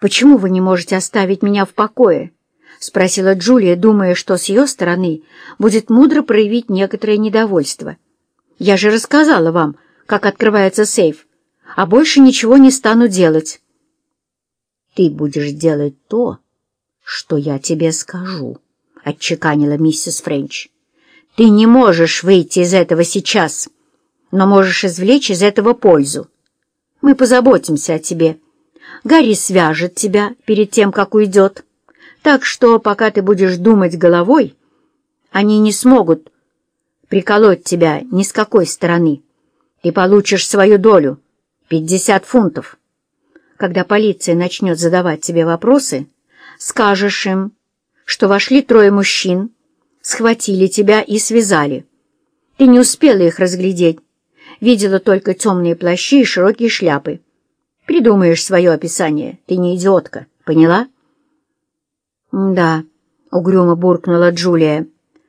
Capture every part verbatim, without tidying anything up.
«Почему вы не можете оставить меня в покое?» — спросила Джулия, думая, что с ее стороны будет мудро проявить некоторое недовольство. «Я же рассказала вам, как открывается сейф, а больше ничего не стану делать». «Ты будешь делать то, что я тебе скажу», — отчеканила миссис Френч. «Ты не можешь выйти из этого сейчас, но можешь извлечь из этого пользу. Мы позаботимся о тебе. Гарри свяжет тебя перед тем, как уйдет. Так что, пока ты будешь думать головой, они не смогут приколоть тебя ни с какой стороны. Ты получишь свою долю — пятьдесят фунтов. Когда полиция начнет задавать тебе вопросы, скажешь им, что вошли трое мужчин, схватили тебя и связали. Ты не успела их разглядеть, видела только темные плащи и широкие шляпы. Придумаешь свое описание, ты не идиотка, поняла?» «Да», — угрюмо буркнула Джулия.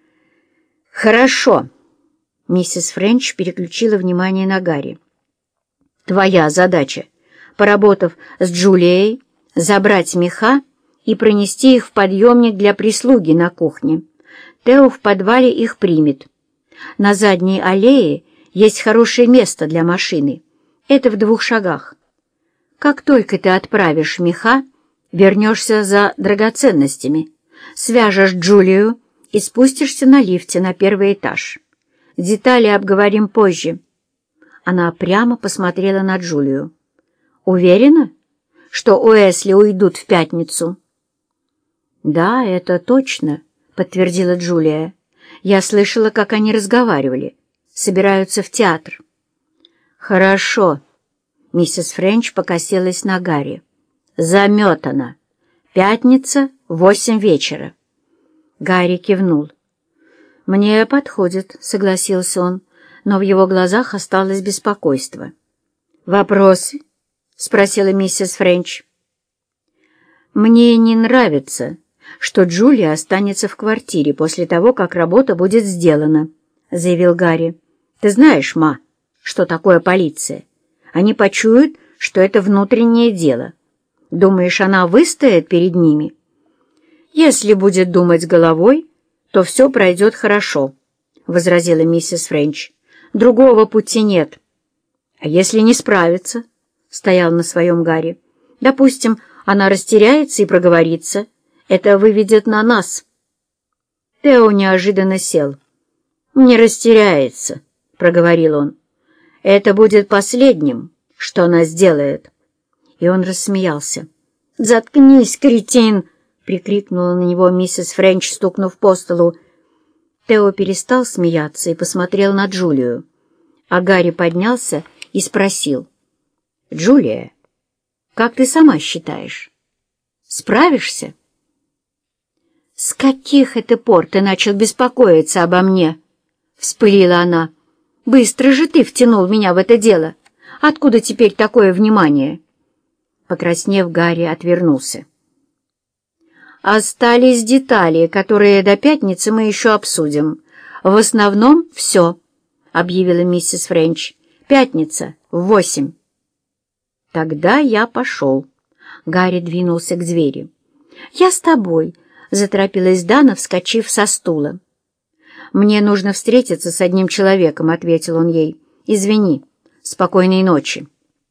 «Хорошо», — миссис Френч переключила внимание на Гарри. «Твоя задача, поработав с Джулией, забрать меха и пронести их в подъемник для прислуги на кухне. Тео в подвале их примет. На задней аллее есть хорошее место для машины. Это в двух шагах. Как только ты отправишь меха, вернешься за драгоценностями, свяжешь Джулию и спустишься на лифте на первый этаж. Детали обговорим позже». Она прямо посмотрела на Джулию. «Уверена, что Уэсли уйдут в пятницу?» «Да, это точно», — подтвердила Джулия. «Я слышала, как они разговаривали. Собираются в театр». «Хорошо», — миссис Френч покосилась на Гарри. «Заметано. Пятница, восемь вечера». Гарри кивнул. «Мне подходит», — согласился он, но в его глазах осталось беспокойство. «Вопросы?» — спросила миссис Френч. «Мне не нравится, что Джулия останется в квартире после того, как работа будет сделана», — заявил Гарри. «Ты знаешь, ма, что такое полиция? Они почуют, что это внутреннее дело. Думаешь, она выстоит перед ними? Если будет думать головой, то все пройдет хорошо», — возразила миссис Френч. «Другого пути нет». «А если не справится?» — стоял на своем Гарри. «Допустим, она растеряется и проговорится. Это выведет на нас». Тео неожиданно сел. «Не растеряется», — проговорил он. «Это будет последним, что она сделает». И он рассмеялся. «Заткнись, кретин!» — прикрикнула на него миссис Френч, стукнув по столу. Тео перестал смеяться и посмотрел на Джулию. А Гарри поднялся и спросил. «Джулия, как ты сама считаешь? Справишься?» «С каких это пор ты начал беспокоиться обо мне?» — вспылила она. «Быстро же ты втянул меня в это дело. Откуда теперь такое внимание?» Покраснев, Гарри отвернулся. «Остались детали, которые до пятницы мы еще обсудим. В основном все», — объявила миссис Френч. «Пятница в восемь». «Тогда я пошел». Гарри двинулся к двери. «Я с тобой», — заторопилась Дана, вскочив со стула. «Мне нужно встретиться с одним человеком», — ответил он ей. «Извини. Спокойной ночи».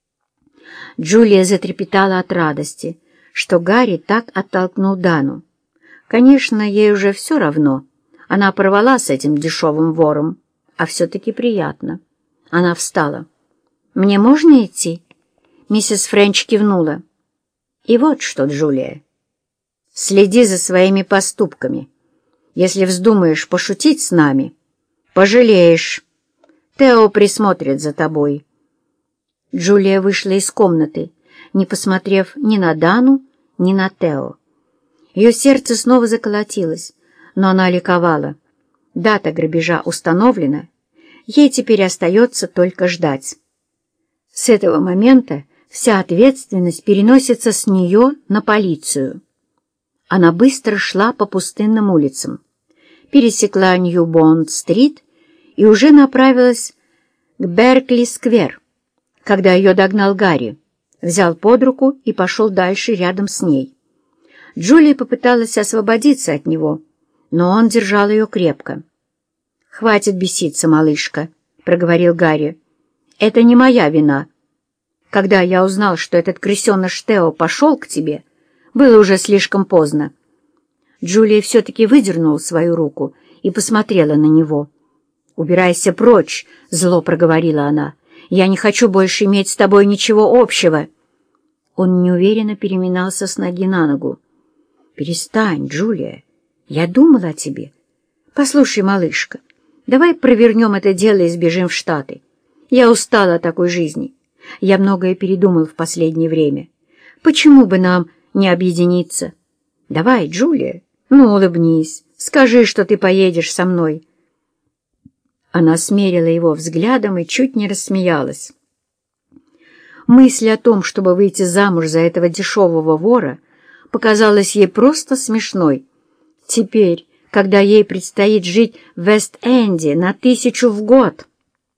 Джулия затрепетала от радости, что Гарри так оттолкнул Дану. Конечно, ей уже все равно. Она порвала с этим дешевым вором, а все-таки приятно. Она встала. «Мне можно идти?» Миссис Френч кивнула. «И вот что, Джулия, следи за своими поступками. Если вздумаешь пошутить с нами, пожалеешь. Тео присмотрит за тобой». Джулия вышла из комнаты, не посмотрев ни на Дану, ни на Тео. Ее сердце снова заколотилось, но она ликовала. Дата грабежа установлена, ей теперь остается только ждать. С этого момента вся ответственность переносится с нее на полицию. Она быстро шла по пустынным улицам, пересекла Нью-Бонд-стрит и уже направилась к Беркли-сквер, когда ее догнал Гарри. взял под руку и пошел дальше рядом с ней. Джулия попыталась освободиться от него, но он держал ее крепко. «Хватит беситься, малышка», — проговорил Гарри. «Это не моя вина. Когда я узнал, что этот крысеныш Тео пошел к тебе, было уже слишком поздно». Джулия все-таки выдернула свою руку и посмотрела на него. «Убирайся прочь», — зло проговорила она. «Я не хочу больше иметь с тобой ничего общего». Он неуверенно переминался с ноги на ногу. «Перестань, Джулия. Я думала о тебе. Послушай, малышка, давай провернем это дело и сбежим в Штаты. Я устала от такой жизни. Я многое передумал в последнее время. Почему бы нам не объединиться? Давай, Джулия, ну улыбнись, скажи, что ты поедешь со мной». Она смерила его взглядом и чуть не рассмеялась. Мысль о том, чтобы выйти замуж за этого дешевого вора, показалась ей просто смешной. Теперь, когда ей предстоит жить в Вест-Энде на тысячу в год.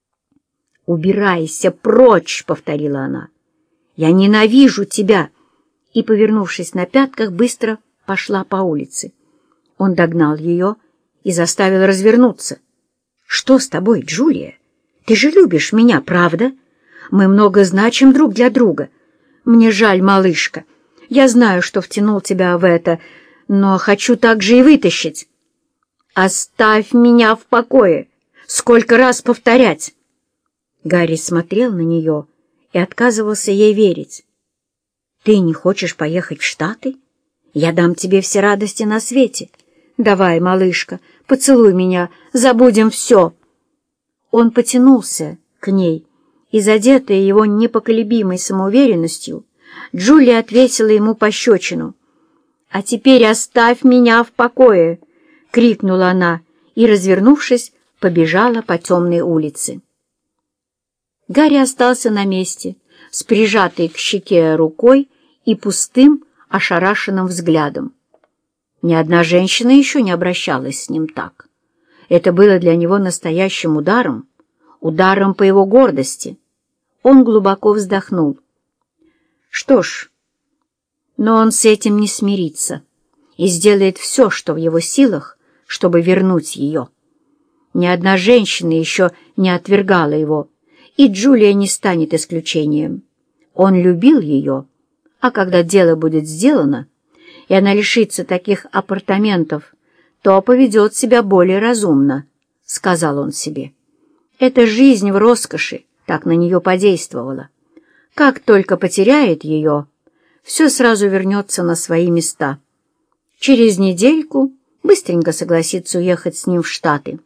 «Убирайся прочь!» — повторила она. «Я ненавижу тебя!» И, повернувшись на пятках, быстро пошла по улице. Он догнал ее и заставил развернуться. «Что с тобой, Джулия? Ты же любишь меня, правда? Мы много значим друг для друга. Мне жаль, малышка. Я знаю, что втянул тебя в это, но хочу также и вытащить». «Оставь меня в покое! Сколько раз повторять!» Гарри смотрел на нее и отказывался ей верить. «Ты не хочешь поехать в Штаты? Я дам тебе все радости на свете. Давай, малышка, поцелуй меня, забудем все». Он потянулся к ней, и, задетая его непоколебимой самоуверенностью, Джулия отвесила ему пощечину. «А теперь оставь меня в покое!» — крикнула она и, развернувшись, побежала по темной улице. Гарри остался на месте, с прижатой к щеке рукой и пустым, ошарашенным взглядом. Ни одна женщина еще не обращалась с ним так. Это было для него настоящим ударом, ударом по его гордости. Он глубоко вздохнул. Что ж, но он с этим не смирится и сделает все, что в его силах, чтобы вернуть ее. Ни одна женщина еще не отвергала его, и Джулия не станет исключением. Он любил ее, а когда дело будет сделано, и она лишится таких апартаментов, то поведет себя более разумно, — сказал он себе. Эта жизнь в роскоши так на нее подействовала. Как только потеряет ее, все сразу вернется на свои места. Через недельку быстренько согласится уехать с ним в Штаты.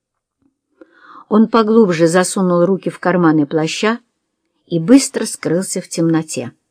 Он поглубже засунул руки в карманы плаща и быстро скрылся в темноте.